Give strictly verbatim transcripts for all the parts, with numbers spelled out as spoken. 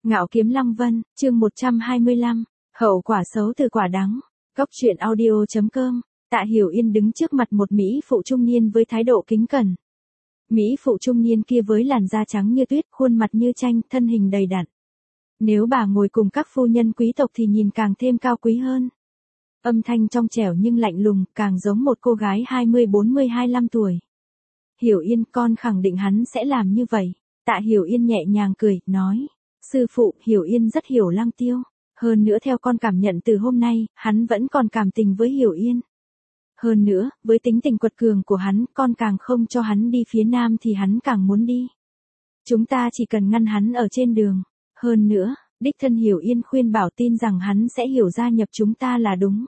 Ngạo kiếm Lăng Vân, chương một trăm hai mươi lăm, hậu quả xấu từ quả đắng. Cốc truyện audio chấm com. Tạ Hiểu Yên đứng trước mặt một mỹ phụ trung niên với thái độ kính cẩn. Mỹ phụ trung niên kia với làn da trắng như tuyết, khuôn mặt như tranh, thân hình đầy đặn. Nếu bà ngồi cùng các phu nhân quý tộc thì nhìn càng thêm cao quý hơn. Âm thanh trong trẻo nhưng lạnh lùng, càng giống một cô gái hai mươi bốn mươi hai lăm tuổi. Hiểu Yên, con khẳng định hắn sẽ làm như vậy. Tạ Hiểu Yên nhẹ nhàng cười, nói. Sư phụ, Hiểu Yên rất hiểu Lăng Tiêu. Hơn nữa theo con cảm nhận từ hôm nay, hắn vẫn còn cảm tình với Hiểu Yên. Hơn nữa, với tính tình quật cường của hắn, con càng không cho hắn đi phía nam thì hắn càng muốn đi. Chúng ta chỉ cần ngăn hắn ở trên đường. Hơn nữa, đích thân Hiểu Yên khuyên bảo tin rằng hắn sẽ hiểu gia nhập chúng ta là đúng.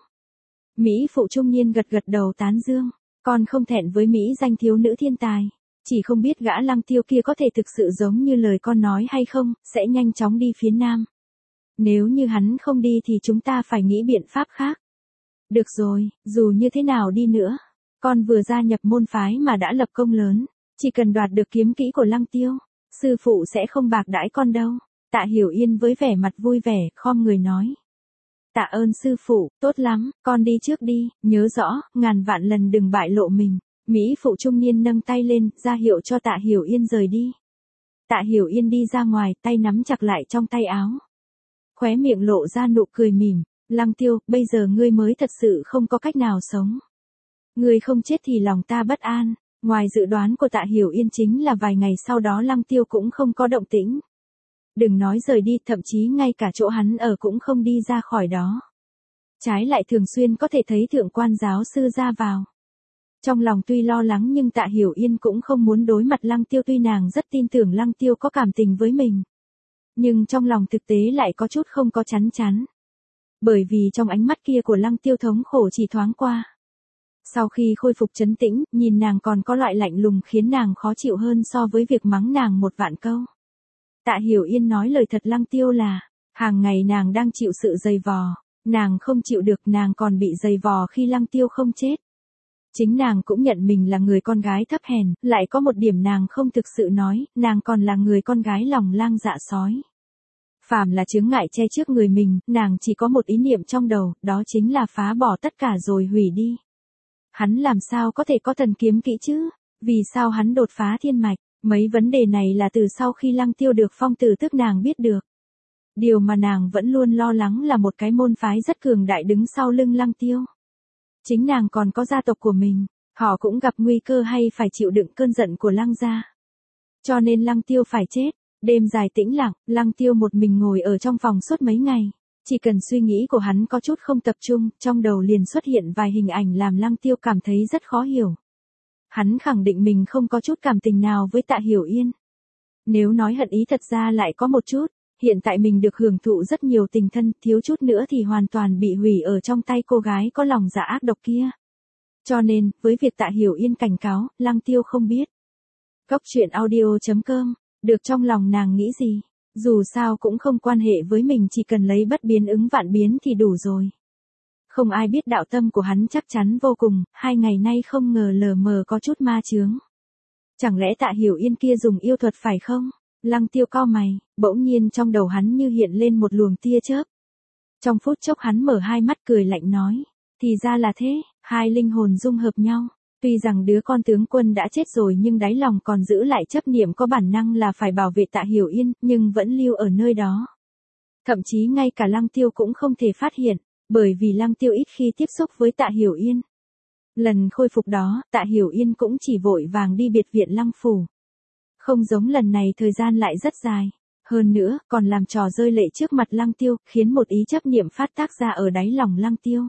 Mỹ phụ trung niên gật gật đầu tán dương. Con không thẹn với Mỹ danh thiếu nữ thiên tài. Chỉ không biết gã Lăng Tiêu kia có thể thực sự giống như lời con nói hay không, sẽ nhanh chóng đi phía nam. Nếu như hắn không đi thì chúng ta phải nghĩ biện pháp khác. Được rồi, dù như thế nào đi nữa, con vừa gia nhập môn phái mà đã lập công lớn, chỉ cần đoạt được kiếm kỹ của Lăng Tiêu, sư phụ sẽ không bạc đãi con đâu. Tạ Hiểu Yên với vẻ mặt vui vẻ, khom người nói. Tạ ơn sư phụ, tốt lắm, con đi trước đi, nhớ rõ, ngàn vạn lần đừng bại lộ mình. Mỹ phụ trung niên nâng tay lên, ra hiệu cho Tạ Hiểu Yên rời đi. Tạ Hiểu Yên đi ra ngoài, tay nắm chặt lại trong tay áo. Khóe miệng lộ ra nụ cười mỉm. Lăng Tiêu, bây giờ ngươi mới thật sự không có cách nào sống. Ngươi không chết thì lòng ta bất an. Ngoài dự đoán của Tạ Hiểu Yên chính là vài ngày sau đó Lăng Tiêu cũng không có động tĩnh. Đừng nói rời đi, thậm chí ngay cả chỗ hắn ở cũng không đi ra khỏi đó. Trái lại thường xuyên có thể thấy thượng quan giáo sư ra vào. Trong lòng tuy lo lắng nhưng Tạ Hiểu Yên cũng không muốn đối mặt Lăng Tiêu, tuy nàng rất tin tưởng Lăng Tiêu có cảm tình với mình. Nhưng trong lòng thực tế lại có chút không có chắn chắn. Bởi vì trong ánh mắt kia của Lăng Tiêu thống khổ chỉ thoáng qua. Sau khi khôi phục trấn tĩnh, nhìn nàng còn có loại lạnh lùng khiến nàng khó chịu hơn so với việc mắng nàng một vạn câu. Tạ Hiểu Yên nói lời thật Lăng Tiêu là, hàng ngày nàng đang chịu sự dày vò, nàng không chịu được, nàng còn bị dày vò khi Lăng Tiêu không chết. Chính nàng cũng nhận mình là người con gái thấp hèn, lại có một điểm nàng không thực sự nói, nàng còn là người con gái lòng lang dạ sói. Phàm là chướng ngại che trước người mình, nàng chỉ có một ý niệm trong đầu, đó chính là phá bỏ tất cả rồi hủy đi. Hắn làm sao có thể có thần kiếm kỹ chứ? Vì sao hắn đột phá thiên mạch? Mấy vấn đề này là từ sau khi Lăng Tiêu được phong tử tước nàng biết được. Điều mà nàng vẫn luôn lo lắng là một cái môn phái rất cường đại đứng sau lưng Lăng Tiêu. Chính nàng còn có gia tộc của mình, họ cũng gặp nguy cơ hay phải chịu đựng cơn giận của Lăng gia. Cho nên Lăng Tiêu phải chết. Đêm dài tĩnh lặng, Lăng Tiêu một mình ngồi ở trong phòng suốt mấy ngày. Chỉ cần suy nghĩ của hắn có chút không tập trung, trong đầu liền xuất hiện vài hình ảnh làm Lăng Tiêu cảm thấy rất khó hiểu. Hắn khẳng định mình không có chút cảm tình nào với Tạ Hiểu Yên. Nếu nói hận ý thật ra lại có một chút, hiện tại mình được hưởng thụ rất nhiều tình thân, thiếu chút nữa thì hoàn toàn bị hủy ở trong tay cô gái có lòng dạ ác độc kia. Cho nên, với việc Tạ Hiểu Yên cảnh cáo, Lăng Tiêu không biết. Cốc truyện audio chấm com. Được trong lòng nàng nghĩ gì? Dù sao cũng không quan hệ với mình, chỉ cần lấy bất biến ứng vạn biến thì đủ rồi. Không ai biết đạo tâm của hắn chắc chắn vô cùng, hai ngày nay không ngờ lờ mờ có chút ma chướng. Chẳng lẽ Tạ Hiểu Yên kia dùng yêu thuật phải không? Lăng Tiêu cau mày, bỗng nhiên trong đầu hắn như hiện lên một luồng tia chớp. Trong phút chốc hắn mở hai mắt cười lạnh nói, thì ra là thế, hai linh hồn dung hợp nhau. Tuy rằng đứa con tướng quân đã chết rồi nhưng đáy lòng còn giữ lại chấp niệm có bản năng là phải bảo vệ Tạ Hiểu Yên, nhưng vẫn lưu ở nơi đó. Thậm chí ngay cả Lăng Tiêu cũng không thể phát hiện, bởi vì Lăng Tiêu ít khi tiếp xúc với Tạ Hiểu Yên. Lần khôi phục đó, Tạ Hiểu Yên cũng chỉ vội vàng đi biệt viện Lăng phủ. Không giống lần này thời gian lại rất dài. Hơn nữa, còn làm trò rơi lệ trước mặt Lăng Tiêu, khiến một ý chấp niệm phát tác ra ở đáy lòng Lăng Tiêu.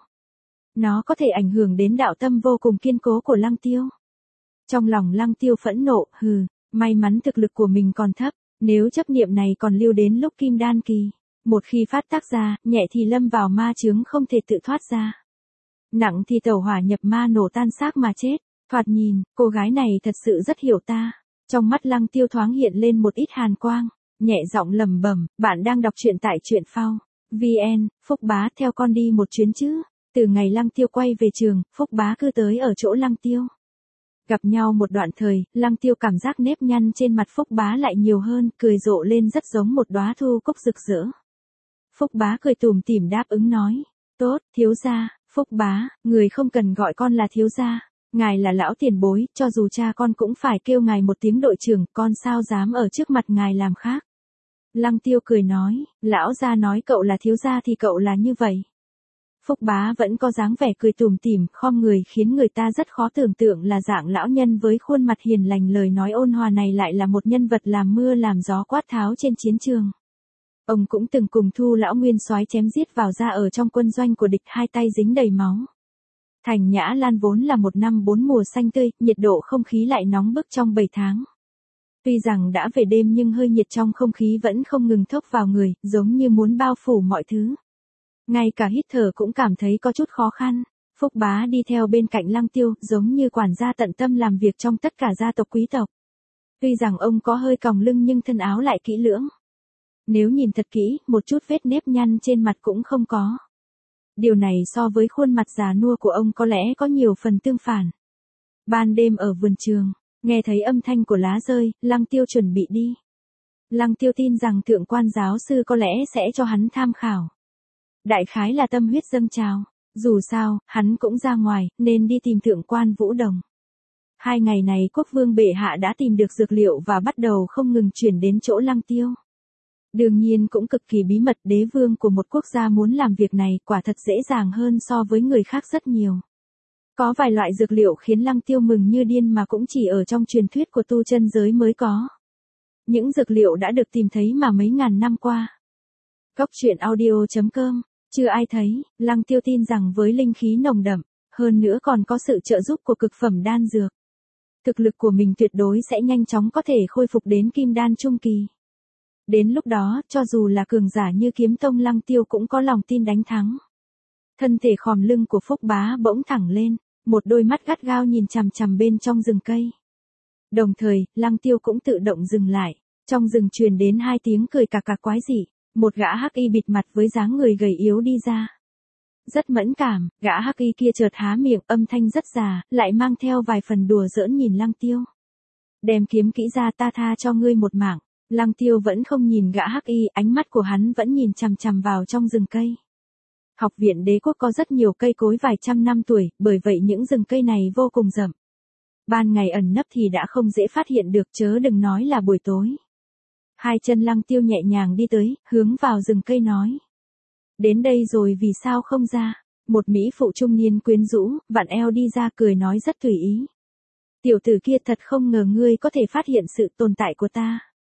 Nó có thể ảnh hưởng đến đạo tâm vô cùng kiên cố của Lăng Tiêu. Trong lòng Lăng Tiêu phẫn nộ, hừ, may mắn thực lực của mình còn thấp, nếu chấp niệm này còn lưu đến lúc kim đan kỳ, một khi phát tác ra, nhẹ thì lâm vào ma chướng không thể tự thoát ra. Nặng thì tẩu hỏa nhập ma nổ tan xác mà chết. Thoạt nhìn, cô gái này thật sự rất hiểu ta. Trong mắt Lăng Tiêu thoáng hiện lên một ít hàn quang, nhẹ giọng lẩm bẩm, bạn đang đọc truyện tại truyện phao. vê en, Phúc Bá theo con đi một chuyến chứ. Từ ngày Lăng Tiêu quay về trường, Phúc Bá cứ tới ở chỗ Lăng Tiêu. Gặp nhau một đoạn thời, Lăng Tiêu cảm giác nếp nhăn trên mặt Phúc Bá lại nhiều hơn, cười rộ lên rất giống một đóa thu cúc rực rỡ. Phúc Bá cười tủm tỉm đáp ứng nói, tốt, thiếu gia. Phúc Bá, người không cần gọi con là thiếu gia, ngài là lão tiền bối, cho dù cha con cũng phải kêu ngài một tiếng đội trưởng, con sao dám ở trước mặt ngài làm khác. Lăng Tiêu cười nói, lão gia nói cậu là thiếu gia thì cậu là như vậy. Phúc Bá vẫn có dáng vẻ cười tủm tỉm, khom người khiến người ta rất khó tưởng tượng là dạng lão nhân với khuôn mặt hiền lành lời nói ôn hòa này lại là một nhân vật làm mưa làm gió quát tháo trên chiến trường. Ông cũng từng cùng Thu lão nguyên soái chém giết vào ra ở trong quân doanh của địch, hai tay dính đầy máu. Thành Nhã Lan vốn là một năm bốn mùa xanh tươi, nhiệt độ không khí lại nóng bức trong bảy tháng. Tuy rằng đã về đêm nhưng hơi nhiệt trong không khí vẫn không ngừng thốc vào người, giống như muốn bao phủ mọi thứ. Ngay cả hít thở cũng cảm thấy có chút khó khăn. Phúc Bá đi theo bên cạnh Lăng Tiêu, giống như quản gia tận tâm làm việc trong tất cả gia tộc quý tộc. Tuy rằng ông có hơi còng lưng nhưng thân áo lại kỹ lưỡng. Nếu nhìn thật kỹ, một chút vết nếp nhăn trên mặt cũng không có. Điều này so với khuôn mặt già nua của ông có lẽ có nhiều phần tương phản. Ban đêm ở vườn trường, nghe thấy âm thanh của lá rơi, Lăng Tiêu chuẩn bị đi. Lăng Tiêu tin rằng thượng quan giáo sư có lẽ sẽ cho hắn tham khảo. Đại khái là tâm huyết dâng trào. Dù sao, hắn cũng ra ngoài, nên đi tìm thượng quan Vũ Đồng. Hai ngày này quốc vương bệ hạ đã tìm được dược liệu và bắt đầu không ngừng chuyển đến chỗ Lăng Tiêu. Đương nhiên cũng cực kỳ bí mật, đế vương của một quốc gia muốn làm việc này quả thật dễ dàng hơn so với người khác rất nhiều. Có vài loại dược liệu khiến Lăng Tiêu mừng như điên mà cũng chỉ ở trong truyền thuyết của tu chân giới mới có. Những dược liệu đã được tìm thấy mà mấy ngàn năm qua. Cốc truyện audio chấm com, chưa ai thấy, Lăng Tiêu tin rằng với linh khí nồng đậm, hơn nữa còn có sự trợ giúp của cực phẩm đan dược. Thực lực của mình tuyệt đối sẽ nhanh chóng có thể khôi phục đến kim đan trung kỳ. Đến lúc đó, cho dù là cường giả như Kiếm Tông Lăng Tiêu cũng có lòng tin đánh thắng. Thân thể khòm lưng của Phúc Bá bỗng thẳng lên, một đôi mắt gắt gao nhìn chằm chằm bên trong rừng cây. Đồng thời, Lăng Tiêu cũng tự động dừng lại, trong rừng truyền đến hai tiếng cười cà cà quái dị, một gã hắc y bịt mặt với dáng người gầy yếu đi ra. Rất mẫn cảm, gã hắc y kia chợt há miệng, âm thanh rất già, lại mang theo vài phần đùa giỡn nhìn Lăng Tiêu. Đem kiếm kỹ ra, ta tha cho ngươi một mạng. Lăng Tiêu vẫn không nhìn gã hắc y, ánh mắt của hắn vẫn nhìn chằm chằm vào trong rừng cây. Học viện đế quốc có rất nhiều cây cối vài trăm năm tuổi, bởi vậy những rừng cây này vô cùng rậm. Ban ngày ẩn nấp thì đã không dễ phát hiện được, chớ đừng nói là buổi tối. Hai chân Lăng Tiêu nhẹ nhàng đi tới, hướng vào rừng cây nói. Đến đây rồi vì sao không ra? Một mỹ phụ trung niên quyến rũ, vặn eo đi ra cười nói rất tùy ý. Tiểu tử kia thật không ngờ ngươi có thể phát hiện sự tồn tại của ta.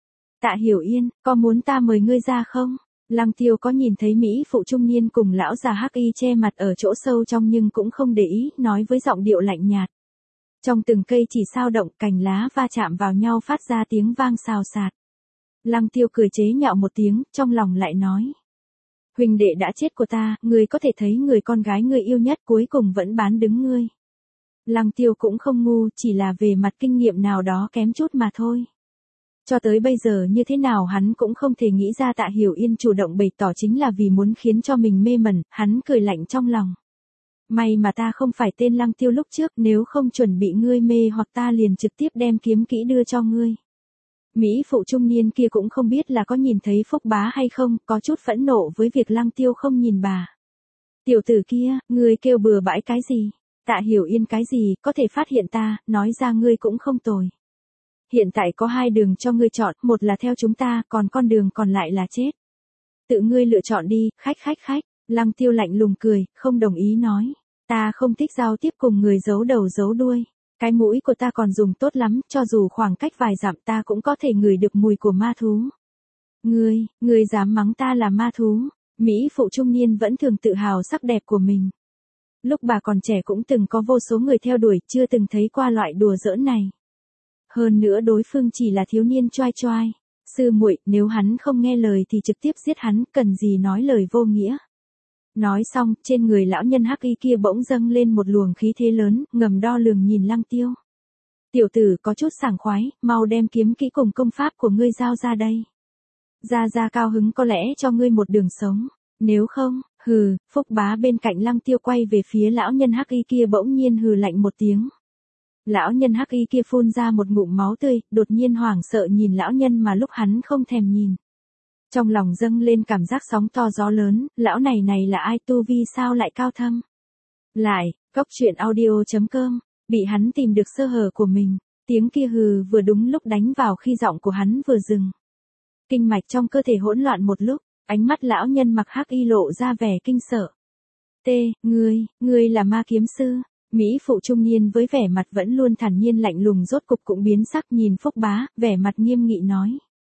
Tạ Hiểu Yên, có muốn ta mời ngươi ra không? Lăng Tiêu có nhìn thấy mỹ phụ trung niên cùng lão già hắc y che mặt ở chỗ sâu trong nhưng cũng không để ý, nói với giọng điệu lạnh nhạt. Trong từng cây chỉ sao động, cành lá va chạm vào nhau phát ra tiếng vang xào xạc. Lăng Tiêu cười chế nhạo một tiếng, trong lòng lại nói. Huynh đệ đã chết của ta, ngươi có thể thấy người con gái ngươi yêu nhất cuối cùng vẫn bán đứng ngươi. Lăng Tiêu cũng không ngu, chỉ là về mặt kinh nghiệm nào đó kém chút mà thôi. Cho tới bây giờ như thế nào hắn cũng không thể nghĩ ra Tạ Hiểu Yên chủ động bày tỏ chính là vì muốn khiến cho mình mê mẩn, hắn cười lạnh trong lòng. May mà ta không phải tên Lăng Tiêu lúc trước, nếu không chuẩn bị ngươi mê hoặc ta liền trực tiếp đem kiếm kỹ đưa cho ngươi. Mỹ phụ trung niên kia cũng không biết là có nhìn thấy Phúc Bá hay không, có chút phẫn nộ với việc Lăng Tiêu không nhìn bà. Tiểu tử kia, ngươi kêu bừa bãi cái gì? Tạ Hiểu Yên cái gì, có thể phát hiện ta, nói ra ngươi cũng không tồi. Hiện tại có hai đường cho ngươi chọn, một là theo chúng ta, còn con đường còn lại là chết. Tự ngươi lựa chọn đi, khách khách khách. Lăng Tiêu lạnh lùng cười, không đồng ý nói. Ta không thích giao tiếp cùng người giấu đầu giấu đuôi. Cái mũi của ta còn dùng tốt lắm, cho dù khoảng cách vài dặm ta cũng có thể ngửi được mùi của ma thú. Ngươi, ngươi dám mắng ta là ma thú. Mỹ phụ trung niên vẫn thường tự hào sắc đẹp của mình. Lúc bà còn trẻ cũng từng có vô số người theo đuổi, chưa từng thấy qua loại đùa giỡn này. Hơn nữa đối phương chỉ là thiếu niên choai choai. Sư muội, nếu hắn không nghe lời thì trực tiếp giết hắn, cần gì nói lời vô nghĩa. Nói xong, trên người lão nhân hắc y kia bỗng dâng lên một luồng khí thế lớn, ngầm đo lường nhìn Lăng Tiêu. Tiểu tử có chút sảng khoái, mau đem kiếm kỹ cùng công pháp của ngươi giao ra đây. Gia Gia cao hứng có lẽ cho ngươi một đường sống, nếu không, hừ. Phúc Bá bên cạnh Lăng Tiêu quay về phía lão nhân hắc y kia bỗng nhiên hừ lạnh một tiếng. Lão nhân hắc y kia phun ra một ngụm máu tươi, đột nhiên hoảng sợ nhìn lão nhân mà lúc hắn không thèm nhìn. Trong lòng dâng lên cảm giác sóng to gió lớn, lão này này là ai, tu vi sao lại cao thâm. Lại, góc truyện audio chấm com, bị hắn tìm được sơ hở của mình, tiếng kia hừ vừa đúng lúc đánh vào khi giọng của hắn vừa dừng. Kinh mạch trong cơ thể hỗn loạn một lúc, ánh mắt lão nhân mặc hắc y lộ ra vẻ kinh sợ. T, ngươi, ngươi là ma kiếm sư. Mỹ phụ trung niên với vẻ mặt vẫn luôn thản nhiên lạnh lùng rốt cục cũng biến sắc nhìn Phúc Bá, vẻ mặt nghiêm nghị nói.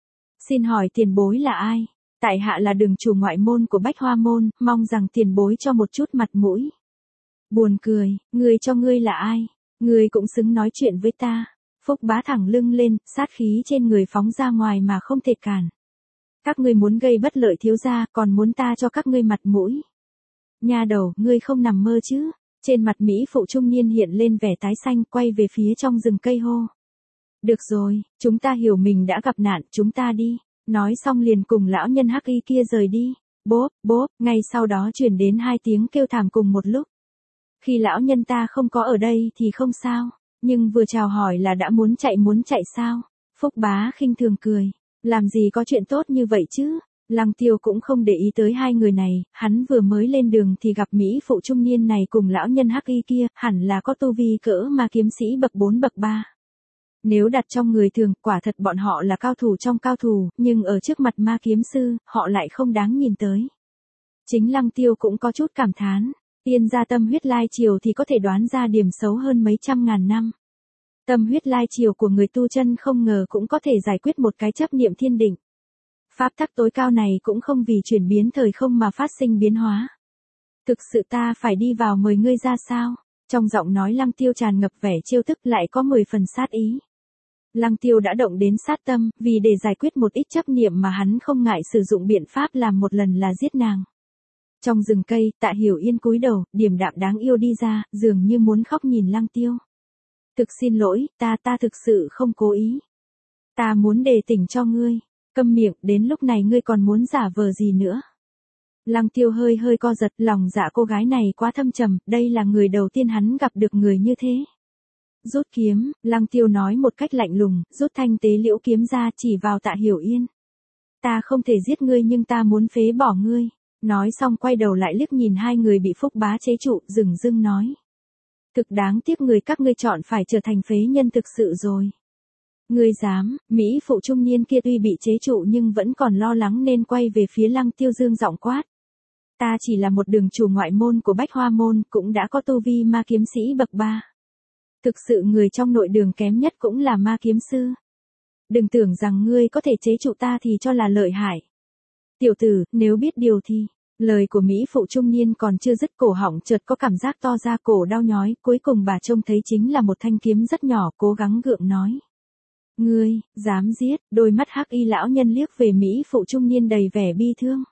Xin hỏi tiền bối là ai? Tại hạ là đường chủ ngoại môn của Bách Hoa môn, mong rằng tiền bối cho một chút mặt mũi. Buồn cười, ngươi cho ngươi là ai? Ngươi cũng xứng nói chuyện với ta. Phúc Bá thẳng lưng lên, sát khí trên người phóng ra ngoài mà không thể cản. Các ngươi muốn gây bất lợi thiếu gia, còn muốn ta cho các ngươi mặt mũi. Nha đầu, ngươi không nằm mơ chứ? Trên mặt Mỹ phụ trung niên hiện lên vẻ tái xanh, quay về phía trong rừng cây hô. Được rồi, chúng ta hiểu mình đã gặp nạn, chúng ta đi. Nói xong liền cùng lão nhân hắc y kia rời đi. Bốp, bốp, ngay sau đó truyền đến hai tiếng kêu thảm cùng một lúc. Khi lão nhân ta không có ở đây thì không sao, nhưng vừa chào hỏi là đã muốn chạy muốn chạy sao? Phúc Bá khinh thường cười. Làm gì có chuyện tốt như vậy chứ? Lăng Tiêu cũng không để ý tới hai người này, hắn vừa mới lên đường thì gặp Mỹ phụ trung niên này cùng lão nhân hắc y kia, hẳn là có tu vi cỡ ma kiếm sĩ bậc bốn bậc ba. Nếu đặt trong người thường, quả thật bọn họ là cao thủ trong cao thủ, nhưng ở trước mặt ma kiếm sư, họ lại không đáng nhìn tới. Chính Lăng Tiêu cũng có chút cảm thán, tiên gia tâm huyết lai triều thì có thể đoán ra điểm xấu hơn mấy trăm ngàn năm. Tâm huyết lai triều của người tu chân không ngờ cũng có thể giải quyết một cái chấp niệm thiên định. Pháp tắc tối cao này cũng không vì chuyển biến thời không mà phát sinh biến hóa. Thực sự ta phải đi vào mời ngươi ra sao? Trong giọng nói Lăng Tiêu tràn ngập vẻ trêu tức lại có mười phần sát ý. Lăng Tiêu đã động đến sát tâm, vì để giải quyết một ít chấp niệm mà hắn không ngại sử dụng biện pháp làm một lần là giết nàng. Trong rừng cây, Tạ Hiểu Yên cúi đầu, điềm đạm đáng yêu đi ra, dường như muốn khóc nhìn Lăng Tiêu. Thực xin lỗi, ta ta thực sự không cố ý. Ta muốn đề tỉnh cho ngươi. Câm miệng, đến lúc này ngươi còn muốn giả vờ gì nữa? Lăng Tiêu hơi hơi co giật, lòng dạ cô gái này quá thâm trầm, đây là người đầu tiên hắn gặp được người như thế. Rút kiếm, Lăng Tiêu nói một cách lạnh lùng, rút thanh tế liễu kiếm ra chỉ vào Tạ Hiểu Yên. Ta không thể giết ngươi nhưng ta muốn phế bỏ ngươi. Nói xong quay đầu lại liếc nhìn hai người bị Phúc Bá chế trụ, dừng dưng nói. Thực đáng tiếc người các ngươi chọn phải trở thành phế nhân thực sự rồi. Ngươi dám, Mỹ phụ trung niên kia tuy bị chế trụ nhưng vẫn còn lo lắng nên quay về phía Lăng Tiêu dương giọng quát. Ta chỉ là một đường chủ ngoại môn của Bách Hoa môn, cũng đã có tu vi ma kiếm sĩ bậc ba. Thực sự người trong nội đường kém nhất cũng là ma kiếm sư. Đừng tưởng rằng ngươi có thể chế trụ ta thì cho là lợi hại. Tiểu tử, nếu biết điều thì, lời của Mỹ phụ trung niên còn chưa dứt cổ họng chợt có cảm giác to ra cổ đau nhói, cuối cùng bà trông thấy chính là một thanh kiếm rất nhỏ, cố gắng gượng nói. Ngươi, dám giết, đôi mắt hắc y lão nhân liếc về Mỹ phụ trung niên đầy vẻ bi thương.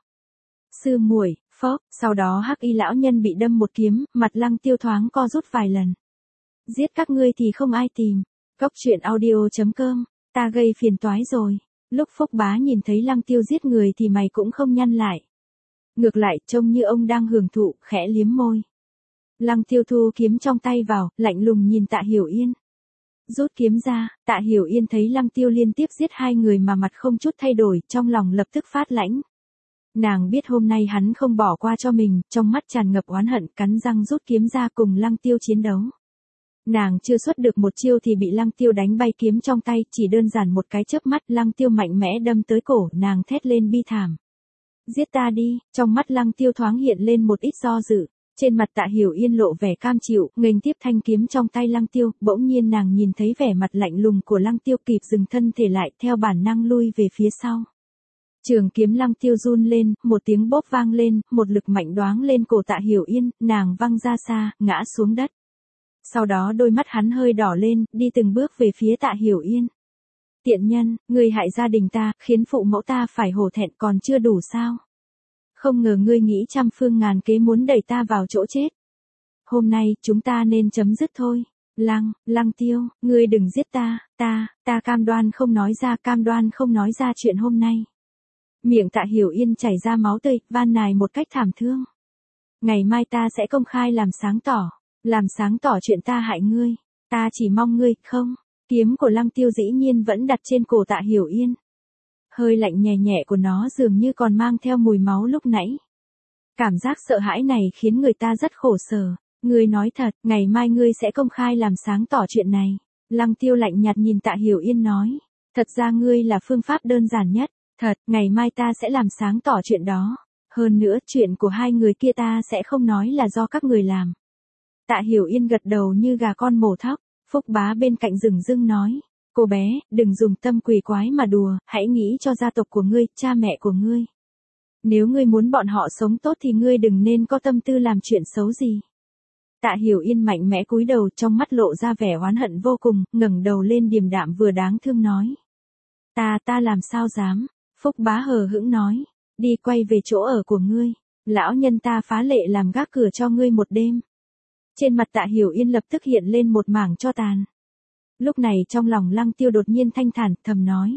Sư muội, phốc, sau đó hắc y lão nhân bị đâm một kiếm, mặt Lăng Tiêu thoáng co rút vài lần. Giết các ngươi thì không ai tìm. Góc truyện audio chấm com, ta gây phiền toái rồi. Lúc Phúc Bá nhìn thấy Lăng Tiêu giết người thì mày cũng không nhăn lại. Ngược lại, trông như ông đang hưởng thụ, khẽ liếm môi. Lăng Tiêu thu kiếm trong tay vào, lạnh lùng nhìn Tạ Hiểu Yên. Rút kiếm ra, Tạ Hiểu Yên thấy Lăng Tiêu liên tiếp giết hai người mà mặt không chút thay đổi, trong lòng lập tức phát lãnh. Nàng biết hôm nay hắn không bỏ qua cho mình, trong mắt tràn ngập oán hận, cắn răng rút kiếm ra cùng Lăng Tiêu chiến đấu. Nàng chưa xuất được một chiêu thì bị Lăng Tiêu đánh bay kiếm trong tay, chỉ đơn giản một cái chớp mắt Lăng Tiêu mạnh mẽ đâm tới cổ, nàng thét lên bi thảm. Giết ta đi, trong mắt Lăng Tiêu thoáng hiện lên một ít do dự. Trên mặt Tạ Hiểu Yên lộ vẻ cam chịu, nghênh tiếp thanh kiếm trong tay Lăng Tiêu, bỗng nhiên nàng nhìn thấy vẻ mặt lạnh lùng của Lăng Tiêu kịp dừng thân thể lại, theo bản năng lui về phía sau. Trường kiếm Lăng Tiêu run lên, một tiếng bốp vang lên, một lực mạnh đoáng lên cổ Tạ Hiểu Yên, nàng văng ra xa, ngã xuống đất. Sau đó đôi mắt hắn hơi đỏ lên, đi từng bước về phía Tạ Hiểu Yên. Tiện nhân, ngươi hại gia đình ta, khiến phụ mẫu ta phải hổ thẹn còn chưa đủ sao? Không ngờ ngươi nghĩ trăm phương ngàn kế muốn đẩy ta vào chỗ chết. Hôm nay, chúng ta nên chấm dứt thôi. Lăng, Lăng Tiêu, ngươi đừng giết ta, ta, ta cam đoan không nói ra, cam đoan không nói ra chuyện hôm nay. Miệng Tạ Hiểu Yên chảy ra máu tươi, van nài một cách thảm thương. Ngày mai ta sẽ công khai làm sáng tỏ, làm sáng tỏ chuyện ta hại ngươi. Ta chỉ mong ngươi, không. Kiếm của Lăng Tiêu dĩ nhiên vẫn đặt trên cổ Tạ Hiểu Yên. Hơi lạnh nhẹ nhẹ của nó dường như còn mang theo mùi máu lúc nãy. Cảm giác sợ hãi này khiến người ta rất khổ sở. Ngươi nói thật, ngày mai ngươi sẽ công khai làm sáng tỏ chuyện này. Lăng Tiêu lạnh nhạt nhìn Tạ Hiểu Yên nói. Thật ra ngươi là phương pháp đơn giản nhất. Thật, ngày mai ta sẽ làm sáng tỏ chuyện đó. Hơn nữa, chuyện của hai người kia ta sẽ không nói là do các người làm. Tạ Hiểu Yên gật đầu như gà con mổ thóc. Phúc Bá bên cạnh dửng dưng nói. Cô bé, đừng dùng tâm quỷ quái mà đùa, hãy nghĩ cho gia tộc của ngươi, cha mẹ của ngươi. Nếu ngươi muốn bọn họ sống tốt thì ngươi đừng nên có tâm tư làm chuyện xấu gì. Tạ Hiểu Yên mạnh mẽ cúi đầu, trong mắt lộ ra vẻ oán hận vô cùng, ngẩng đầu lên điềm đạm vừa đáng thương nói. Ta, ta làm sao dám. Phúc Bá hờ hững nói. Đi quay về chỗ ở của ngươi. Lão nhân ta phá lệ làm gác cửa cho ngươi một đêm. Trên mặt Tạ Hiểu Yên lập tức hiện lên một mảng tro tàn. Lúc này trong lòng Lăng Tiêu đột nhiên thanh thản, thầm nói.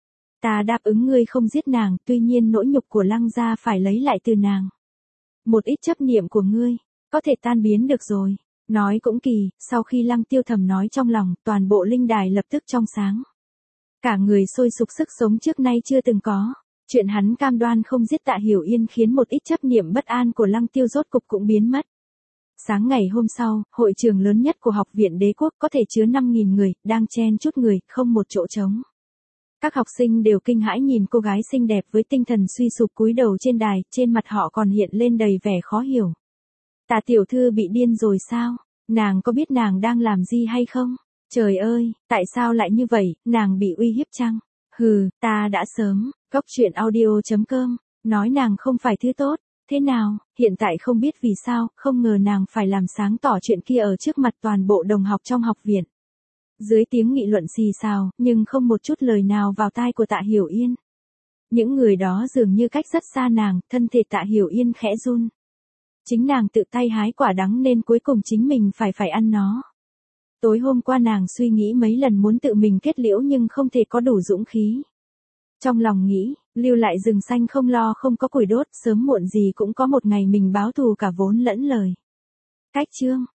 Ta đáp ứng ngươi không giết nàng, tuy nhiên nỗi nhục của Lăng gia phải lấy lại từ nàng. Một ít chấp niệm của ngươi, có thể tan biến được rồi. Nói cũng kỳ, sau khi Lăng Tiêu thầm nói trong lòng, toàn bộ linh đài lập tức trong sáng. Cả người sôi sục sức sống trước nay chưa từng có. Chuyện hắn cam đoan không giết Tạ Hiểu Yên khiến một ít chấp niệm bất an của Lăng Tiêu rốt cục cũng biến mất. Sáng ngày hôm sau, hội trường lớn nhất của học viện đế quốc có thể chứa năm nghìn người, đang chen chúc người, không một chỗ trống. Các học sinh đều kinh hãi nhìn cô gái xinh đẹp với tinh thần suy sụp cúi đầu trên đài, trên mặt họ còn hiện lên đầy vẻ khó hiểu. Tạ tiểu thư bị điên rồi sao? Nàng có biết nàng đang làm gì hay không? Trời ơi, tại sao lại như vậy, nàng bị uy hiếp chăng? Hừ, ta đã sớm, góc truyện audio chấm com, nói nàng không phải thứ tốt. Thế nào, hiện tại không biết vì sao, không ngờ nàng phải làm sáng tỏ chuyện kia ở trước mặt toàn bộ đồng học trong học viện. Dưới tiếng nghị luận xì xào, nhưng không một chút lời nào vào tai của Tạ Hiểu Yên. Những người đó dường như cách rất xa nàng, thân thể Tạ Hiểu Yên khẽ run. Chính nàng tự tay hái quả đắng nên cuối cùng chính mình phải phải ăn nó. Tối hôm qua nàng suy nghĩ mấy lần muốn tự mình kết liễu nhưng không thể có đủ dũng khí. Trong lòng nghĩ, lưu lại rừng xanh không lo không có củi đốt, sớm muộn gì cũng có một ngày mình báo thù cả vốn lẫn lời. Cách chương